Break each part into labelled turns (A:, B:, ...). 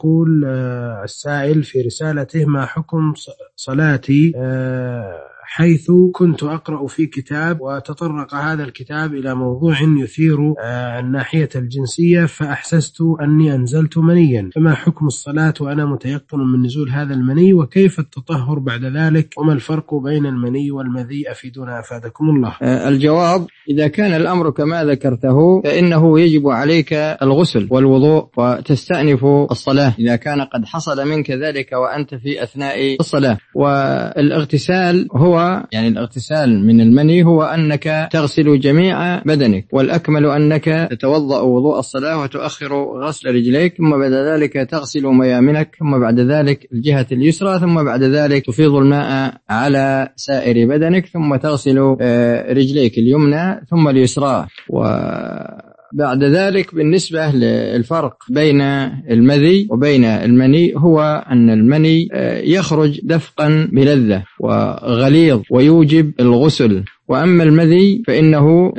A: يقول السائل في رسالته: ما حكم صلاتي حيث كنت أقرأ في كتاب وتطرق هذا الكتاب إلى موضوع يثير الناحية الجنسية فأحسست أني أنزلت منيا، فما حكم الصلاة وأنا متيقن من نزول هذا المني، وكيف التطهر بعد ذلك، وما الفرق بين المني والمذي؟ أفيدونا أفادكم الله.
B: الجواب: إذا كان الأمر كما ذكرته فإنه يجب عليك الغسل والوضوء وتستأنف الصلاة إذا كان قد حصل منك ذلك وأنت في أثناء الصلاة. والاغتسال هو الاغتسال من المني هو أنك تغسل جميع بدنك، والأكمل أنك تتوضأ وضوء الصلاة وتؤخر غسل رجليك، ثم بعد ذلك تغسل ميامنك، ثم بعد ذلك الجهة اليسرى، ثم بعد ذلك تفيض الماء على سائر بدنك، ثم تغسل رجليك اليمنى ثم اليسرى. بعد ذلك بالنسبة للفرق بين المذي وبين المني هو أن المني يخرج دفقا بلذة وغليظ ويوجب الغسل، وأما المذي فإنه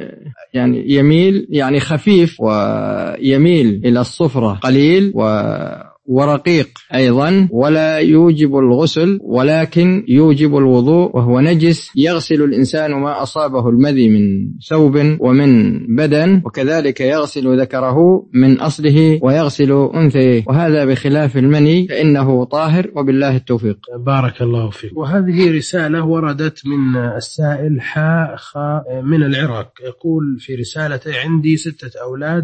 B: يميل خفيف ويميل إلى الصفرة قليل ورقيق أيضا، ولا يوجب الغسل ولكن يوجب الوضوء، وهو نجس يغسل الإنسان ما أصابه المذي من ثوب ومن بدن، وكذلك يغسل ذكره من أصله ويغسل أنثيه، وهذا بخلاف المني فإنه طاهر، وبالله التوفيق.
A: بارك الله فيك. وهذه رسالة وردت من السائل من العراق، يقول في رسالته: عندي 6 أولاد،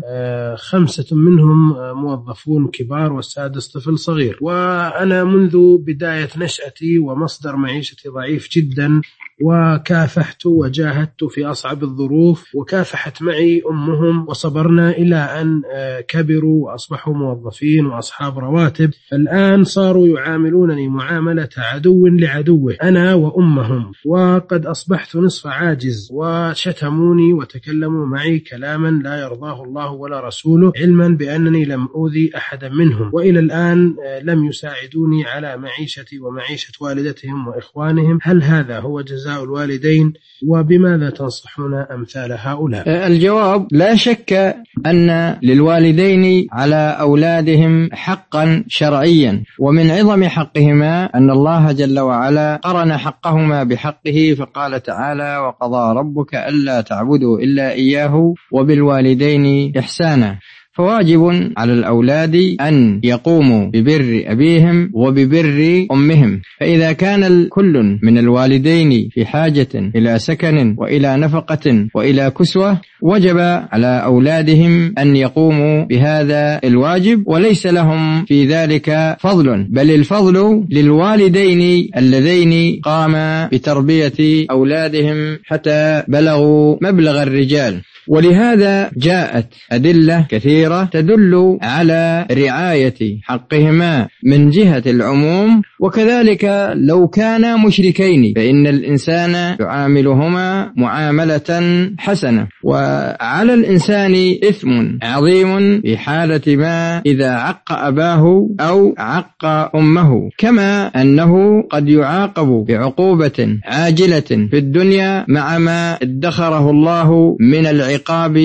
A: 5 منهم موظفون كبار والسادس طفل صغير، وأنا منذ بداية نشأتي ومصدر معيشتي ضعيف جدا، وكافحت وجاهدت في أصعب الظروف، وكافحت معي أمهم، وصبرنا إلى أن كبروا وأصبحوا موظفين وأصحاب رواتب. الآن صاروا يعاملونني معاملة عدو لعدوه أنا وأمهم، وقد أصبحت نصف عاجز، وشتموني وتكلموا معي كلاما لا يرضاه الله ولا رسوله، علما بأنني لم أوذي أحدا منهم، وإلى الآن لم يساعدوني على معيشتي ومعيشة والدتهم وإخوانهم. هل هذا هو جزاء الوالدين؟ وبماذا تنصحون أمثال هؤلاء؟
B: الجواب: لا شك أن للوالدين على أولادهم حقا شرعيا، ومن عظم حقهما أن الله جل وعلا قرن حقهما بحقه، فقال تعالى: وقضى ربك ألا تعبدوا إلا إياه وبالوالدين إحسانا. فواجب على الأولاد أن يقوموا ببر أبيهم وببر أمهم، فإذا كان كل من الوالدين في حاجة إلى سكن وإلى نفقة وإلى كسوة، وجب على أولادهم أن يقوموا بهذا الواجب، وليس لهم في ذلك فضل، بل الفضل للوالدين اللذين قاما بتربية أولادهم حتى بلغوا مبلغ الرجال. ولهذا جاءت أدلة كثيرة تدل على رعاية حقهما من جهة العموم، وكذلك لو كانا مشركين فإن الإنسان يعاملهما معاملة حسنة. وعلى الإنسان إثم عظيم في حالة ما إذا عق أباه أو عق أمه، كما أنه قد يعاقب بعقوبة عاجلة في الدنيا مع ما ادخره الله من العقاب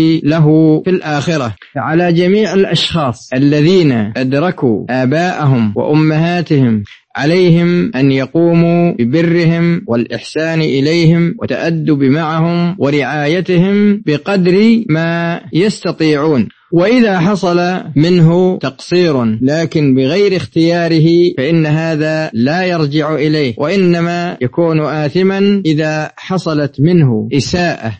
B: له في الآخرة. على جميع الأشخاص الذين أدركوا آباءهم وأمهاتهم عليهم أن يقوموا ببرهم والإحسان إليهم وتأدب معهم ورعايتهم بقدر ما يستطيعون، وإذا حصل منه تقصير لكن بغير اختياره فإن هذا لا يرجع إليه، وإنما يكون آثما إذا حصلت منه إساءة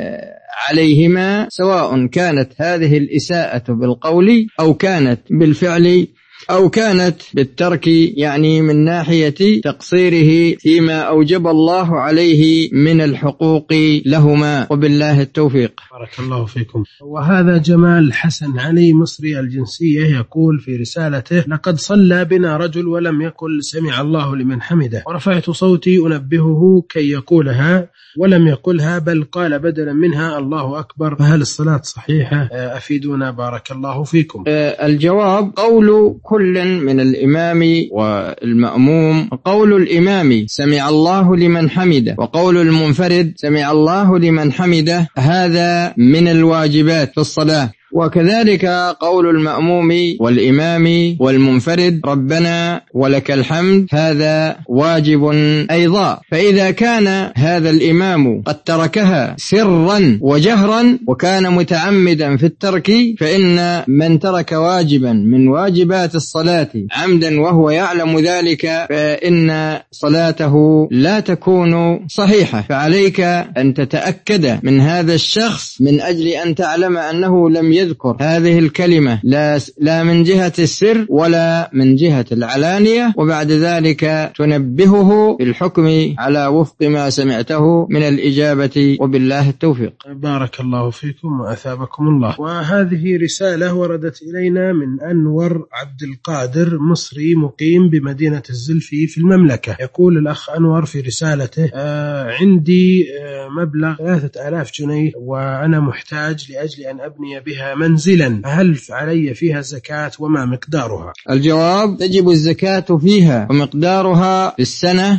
B: عليهما، سواء كانت هذه الإساءة بالقول أو كانت بالفعل أو كانت بالترك، من ناحية تقصيره فيما أوجب الله عليه من الحقوق لهما، وبالله التوفيق.
A: بارك الله فيكم. وهذا جمال حسن علي مصري الجنسية يقول في رسالته: لقد صلى بنا رجل ولم يقل سمع الله لمن حمده، ورفعت صوتي أنبهه كي يقولها ولم يقلها، بل قال بدلا منها الله أكبر، فهل الصلاة صحيحة؟ أفيدونا بارك الله فيكم.
B: الجواب: قول كل من الإمام والمأموم، قول الإمام سمع الله لمن حمده، وقول المنفرد سمع الله لمن حمده، هذا من الواجبات في الصلاة، وكذلك قول المأموم والإمام والمنفرد ربنا ولك الحمد هذا واجب أيضا. فإذا كان هذا الإمام قد تركها سرا وجهرا وكان متعمدا في الترك، فإن من ترك واجبا من واجبات الصلاة عمدا وهو يعلم ذلك فإن صلاته لا تكون صحيحة. فعليك أن تتأكد من هذا الشخص من أجل أن تعلم أنه لم يذكر هذه الكلمة لا من جهة السر ولا من جهة العلانية، وبعد ذلك تنبهه بالحكم على وفق ما سمعته من الإجابة، وبالله التوفيق.
A: بارك الله فيكم وأثابكم الله. وهذه رسالة وردت إلينا من أنور عبد القادر، مصري مقيم بمدينة الزلفي في المملكة. يقول الأخ أنور في رسالته: عندي مبلغ 3000 جنيه وأنا محتاج لأجل أن أبني بها منزلا، هل علي فيها زكاة وما مقدارها؟
B: الجواب: تجب الزكاة فيها، ومقدارها في السنة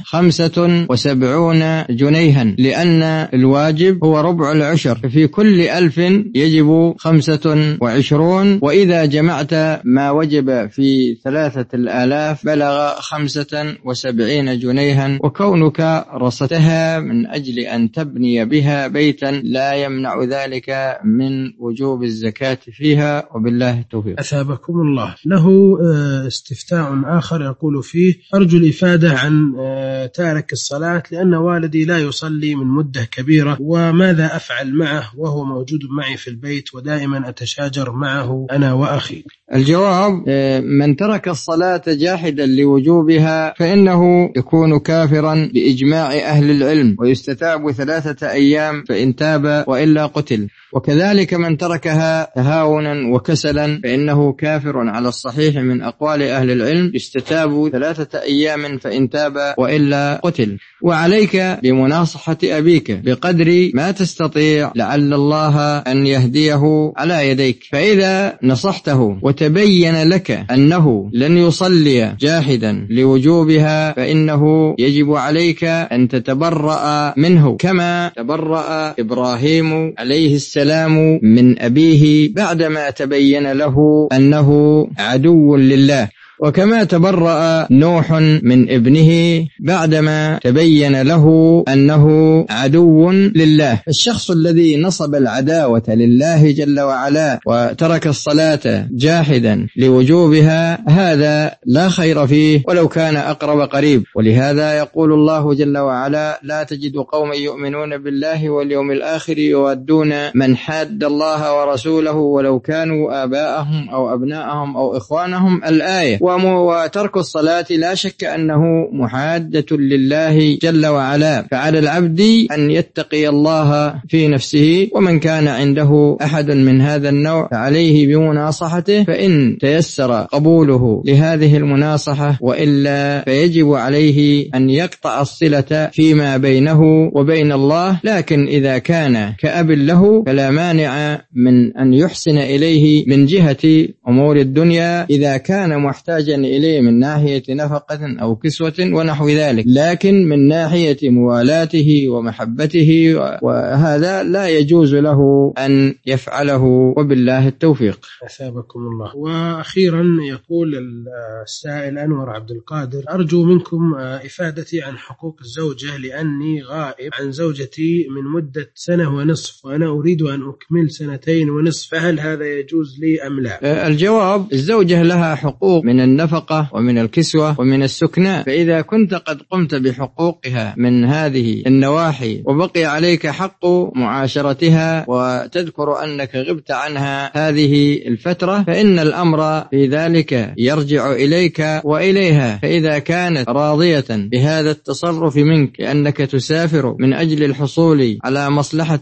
B: 75 جنيها، لأن الواجب هو ربع العشر، ففي كل 1000 يجب 25، وإذا جمعت ما وجب في 3000 بلغ 75 جنيها. وكونك رصتها من أجل أن تبني بها بيتا لا يمنع ذلك من وجوب الزكاة فيها، وبالله التوفيق.
A: أثابكم الله. له استفتاء آخر يقول فيه: أرجو الإفادة عن تارك الصلاة لأن والدي لا يصلي من مدة كبيرة، وماذا أفعل معه وهو موجود معي في البيت ودائما أتشاجر معه أنا وأخي؟
B: الجواب: من ترك الصلاة جاحدا لوجوبها فإنه يكون كافرا بإجماع أهل العلم، ويستتاب 3 أيام فإن تاب وإلا قتل. وكذلك من تركها تهاونا وكسلا فإنه كافر على الصحيح من أقوال أهل العلم، يستتاب 3 أيام فإن تاب وإلا قتل. وعليك بمناصحة أبيك بقدر ما تستطيع لعل الله أن يهديه على يديك، فإذا نصحته وتبين لك أنه لن يصلي جاحدا لوجوبها فإنه يجب عليك أن تتبرأ منه، كما تبرأ إبراهيم عليه السلام من أبيه بعدما تبين له أنه عدو لله، وكما تبرأ نوح من ابنه بعدما تبين له أنه عدو لله. الشخص الذي نصب العداوة لله جل وعلا وترك الصلاة جاحدا لوجوبها هذا لا خير فيه ولو كان أقرب قريب. ولهذا يقول الله جل وعلا: لا تجد قوما يؤمنون بالله واليوم الآخر يودون من حاد الله ورسوله ولو كانوا آباءهم أو أبناءهم أو إخوانهم، الآية. وترك الصلاة لا شك أنه محادة لله جل وعلا، فعلى العبد أن يتقي الله في نفسه، ومن كان عنده أحد من هذا النوع فعليه بمناصحته، فإن تيسر قبوله لهذه المناصحة، وإلا فيجب عليه أن يقطع الصلة فيما بينه وبين الله. لكن إذا كان كأب له فلا مانع من أن يحسن إليه من جهة أمور الدنيا إذا كان محتاجا إليه من ناحية نفقة أو كسوة ونحو ذلك، لكن من ناحية موالاته ومحبته وهذا لا يجوز له أن يفعله، وبالله التوفيق.
A: أثابكم الله. وأخيرا يقول السائل أنور عبد القادر: أرجو منكم إفادتي عن حقوق الزوجة لأني غائب عن زوجتي من مدة 1.5 سنة وأنا أريد أن أكمل 2.5 سنة، فهل هذا يجوز لي أم لا؟
B: الجواب: الزوجة لها حقوق من النفقة ومن الكسوة ومن السكناء، فإذا كنت قد قمت بحقوقها من هذه النواحي وبقي عليك حق معاشرتها وتذكر أنك غبت عنها هذه الفترة، فإن الأمر في ذلك يرجع إليك وإليها. فإذا كانت راضية بهذا التصرف منك لأنك تسافر من أجل الحصول على مصلحة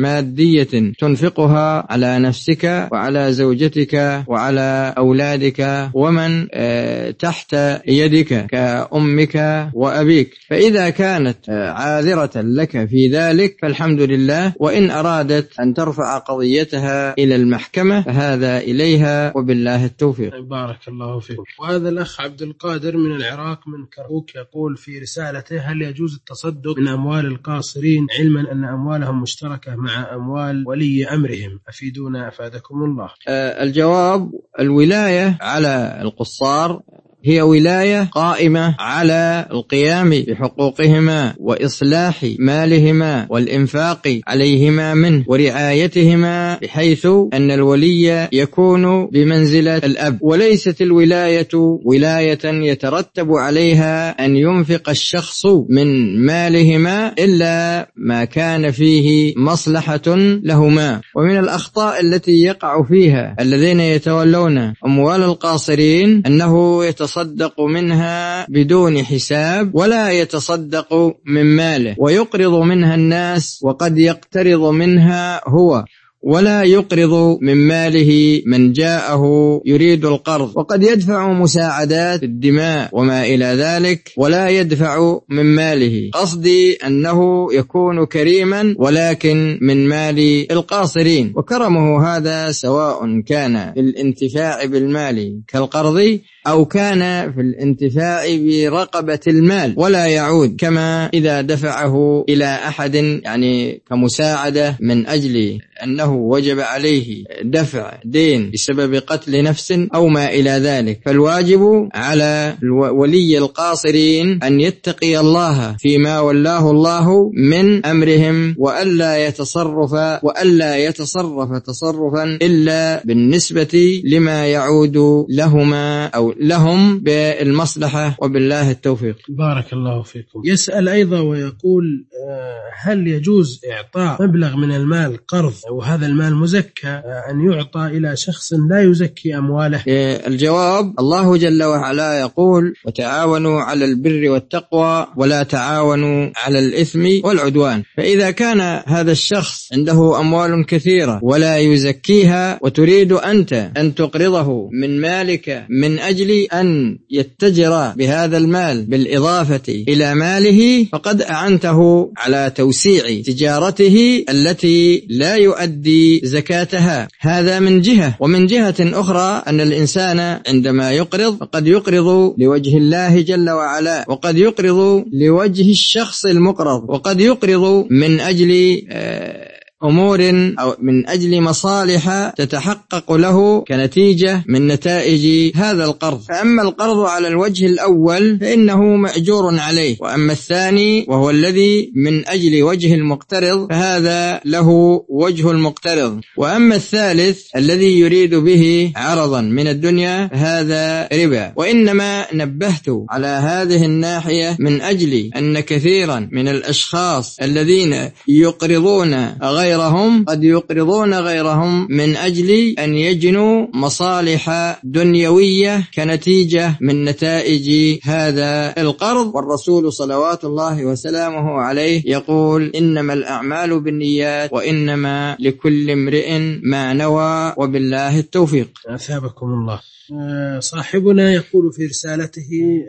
B: مادية تنفقها على نفسك وعلى زوجتك وعلى أولادك ومن تحت يدك كأمك وأبيك، فإذا كانت عاذرة لك في ذلك فالحمد لله، وإن أرادت أن ترفع قضيتها إلى المحكمة فهذا إليها وبالله التوفيق.
A: بارك الله فيك. وهذا الأخ عبد القادر من العراق من كركوك يقول في رسالته: هل يجوز التصدق من أموال القاصرين علما أن أموالهم مشتركة مع أموال ولي أمرهم؟ أفيدونا أفادكم الله.
B: الجواب: الولاية على القصار هي ولاية قائمة على القيام بحقوقهما وإصلاح مالهما والإنفاق عليهما منه ورعايتهما، بحيث أن الولي يكون بمنزلة الأب، وليست الولاية ولاية يترتب عليها أن ينفق الشخص من مالهما إلا ما كان فيه مصلحة لهما. ومن الأخطاء التي يقع فيها الذين يتولون أموال القاصرين أنه يتصدق منها بدون حساب، ولا يتصدق من ماله، ويقرض منها الناس، وقد يقترض منها هو، ولا يقرض من ماله من جاءه يريد القرض، وقد يدفع مساعدات الدماء وما إلى ذلك ولا يدفع من ماله. قصدي أنه يكون كريما ولكن من مال القاصرين، وكرمه هذا سواء كان في الانتفاع بالمال كالقرض أو كان في الانتفاع برقبة المال ولا يعود، كما إذا دفعه إلى أحد يعني كمساعدة من أجل أنه وجب عليه دفع دين بسبب قتل نفس أو ما إلى ذلك. فالواجب على ولي القاصرين أن يتقي الله فيما ولاه الله من أمرهم، وألا يتصرف تصرفا إلا بالنسبة لما يعود لهما أو لهم بالمصلحة، وبالله التوفيق.
A: بارك الله فيكم. يسأل أيضا ويقول: هل يجوز إعطاء مبلغ من المال قرض وهذا المال مزكى أن يعطى إلى شخص لا يزكي أمواله؟
B: الجواب: الله جل وعلا يقول: وتعاونوا على البر والتقوى ولا تعاونوا على الإثم والعدوان. فإذا كان هذا الشخص عنده أموال كثيرة ولا يزكيها، وتريد أنت أن تقرضه من مالك من أجل أن يتجر بهذا المال بالإضافة إلى ماله، فقد أعنته على توسيع تجارته التي لا يؤدي زكاتها. هذا من جهة. ومن جهة أخرى أن الإنسان عندما يقرض فقد يقرض لوجه الله جل وعلا، وقد يقرض لوجه الشخص المقرض، وقد يقرض من أجل أمور أو من أجل مصالح تتحقق له كنتيجة من نتائج هذا القرض. فأما القرض على الوجه الأول فإنه مأجور عليه، وأما الثاني وهو الذي من أجل وجه المقترض فهذا له وجه المقترض، وأما الثالث الذي يريد به عرضا من الدنيا هذا ربا. وإنما نبهت على هذه الناحية من أجل أن كثيرا من الأشخاص الذين يقرضون غيرهم قد يقرضون غيرهم من أجل أن يجنوا مصالح دنيوية كنتيجة من نتائج هذا القرض. والرسول صلوات الله وسلامه عليه يقول: إنما الأعمال بالنيات وإنما لكل امرئ ما نوى، وبالله التوفيق.
A: أثابكم الله. صاحبنا يقول في رسالته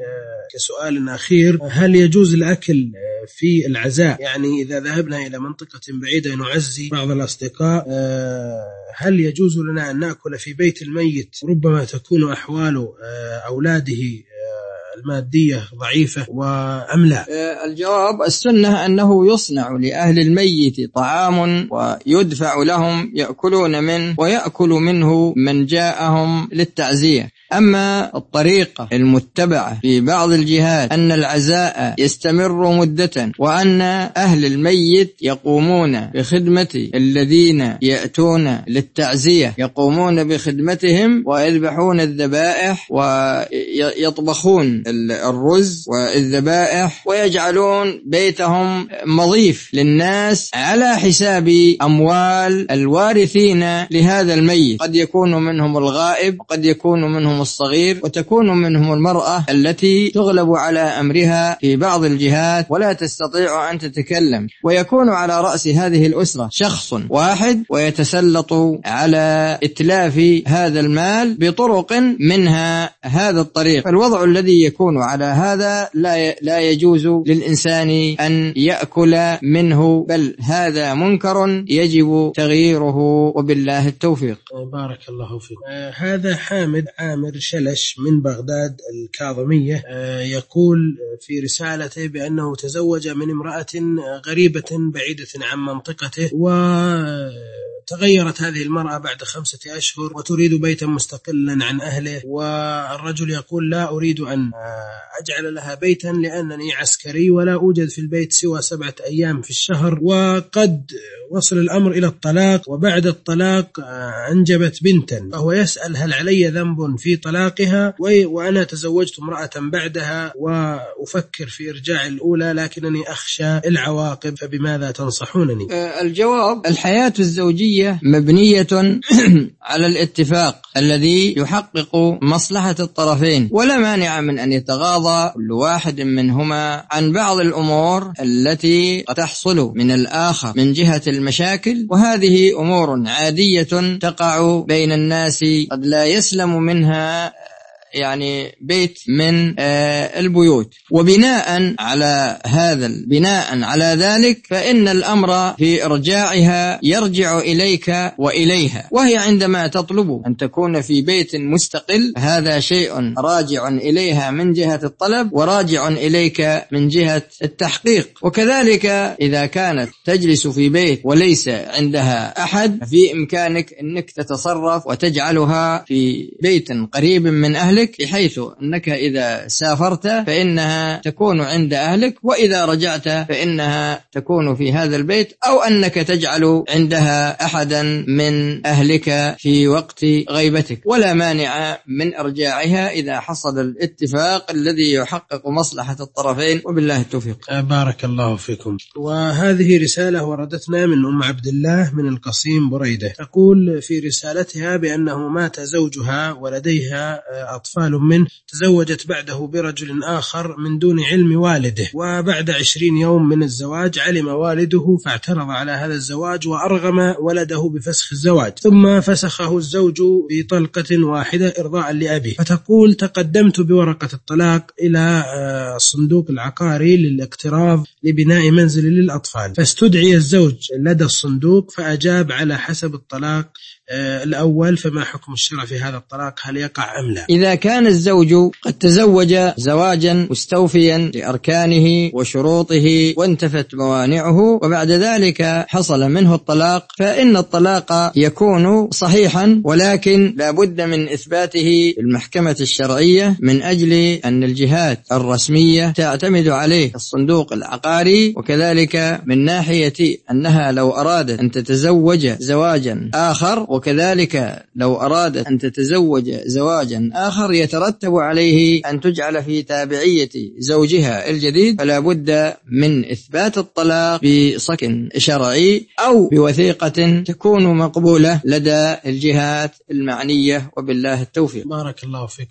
A: كسؤال أخير: هل يجوز الأكل في العزاء؟ يعني إذا ذهبنا إلى منطقة بعيدة نعزي بعض الأصدقاء، هل يجوز لنا أن نأكل في بيت الميت؟ ربما تكون أحوال أولاده المادية ضعيفة وأم لا؟
B: الجواب: السنة أنه يصنع لأهل الميت طعام ويدفع لهم يأكلون منه، ويأكل منه من جاءهم للتعزية. أما الطريقة المتبعة في بعض الجهات أن العزاء يستمر مدة، وأن أهل الميت يقومون بخدمة الذين يأتون للتعزية، يقومون بخدمتهم ويذبحون الذبائح ويطبخون الرز والذبائح ويجعلون بيتهم مضيف للناس على حساب أموال الوارثين لهذا الميت، قد يكون منهم الغائب وقد يكون منهم منهم الصغير، وتكون منهم المرأة التي تغلب على أمرها في بعض الجهات ولا تستطيع أن تتكلم، ويكون على رأس هذه الأسرة شخص واحد ويتسلط على إتلاف هذا المال بطرق منها هذا الطريق. فالوضع الذي يكون على هذا لا يجوز للإنسان أن يأكل منه، بل هذا منكر يجب تغييره، وبالله التوفيق.
A: بارك الله فيك. هذا حامد عامر شلش من بغداد الكاظمية يقول في رسالته بأنه تزوج من امرأة غريبة بعيدة عن منطقته، وتغيرت هذه المرأة بعد 5 أشهر وتريد بيتا مستقلا عن أهله، والرجل يقول لا أريد أن أجعل لها بيتا لأنني عسكري ولا أوجد في البيت سوى 7 أيام في الشهر، وقد وصل الأمر إلى الطلاق، وبعد الطلاق أنجبت بنتا، فهو يسأل هل علي ذنب في طلاقها وأنا تزوجت امرأة بعدها وأفكر في إرجاع الأولى لكنني أخشى العواقب، فبماذا تنصحونني؟
B: الجواب: الحياة الزوجية مبنية على الاتفاق الذي يحقق مصلحة الطرفين، ولا مانع من أن يتغاضى كل واحد منهما عن بعض الأمور التي تحصل من الآخر من جهة المشاكل، وهذه أمور عادية تقع بين الناس قد لا يسلم منها بيت من البيوت. وبناء على ذلك فإن الأمر في إرجاعها يرجع إليك وإليها، وهي عندما تطلب أن تكون في بيت مستقل هذا شيء راجع إليها من جهة الطلب وراجع إليك من جهة التحقيق. وكذلك إذا كانت تجلس في بيت وليس عندها أحد في إمكانك أنك تتصرف وتجعلها في بيت قريب من أهلك، بحيث أنك إذا سافرت فإنها تكون عند أهلك، وإذا رجعت فإنها تكون في هذا البيت، أو أنك تجعل عندها أحدا من أهلك في وقت غيبتك، ولا مانع من إرجاعها إذا حصل الاتفاق الذي يحقق مصلحة الطرفين، وبالله التوفيق.
A: بارك الله فيكم. وهذه رسالة وردتنا من أم عبد الله من القصيم بريدة، تقول في رسالتها بأنه مات زوجها ولديها أطفال منه، تزوجت بعده برجل آخر من دون علم والده، وبعد 20 يوم من الزواج علم والده فاعترض على هذا الزواج وأرغم ولده بفسخ الزواج، ثم فسخه الزوج بطلقة واحدة إرضاء لأبيه. فتقول تقدمت بورقة الطلاق إلى الصندوق العقاري للاقتراض لبناء منزل للأطفال، فاستدعي الزوج لدى الصندوق فأجاب على حسب الطلاق الأول، فما حكم الشرع في هذا الطلاق؟ هل يقع أم لا؟
B: إذا كان الزوج قد تزوج زواجا مستوفيا لأركانه وشروطه وانتفت موانعه وبعد ذلك حصل منه الطلاق، فإن الطلاق يكون صحيحا، ولكن لا بد من إثباته المحكمة الشرعية من أجل أن الجهات الرسمية تعتمد عليه الصندوق العقاري، وكذلك من ناحية أنها لو أرادت أن تتزوج زواجا آخر، وكذلك لو أرادت أن تتزوج زواجا آخر يترتب عليه أن تجعل في تابعية زوجها الجديد، فلا بد من إثبات الطلاق بصك شرعي أو بوثيقة تكون مقبولة لدى الجهات المعنية، وبالله التوفيق.
A: بارك الله فيكم.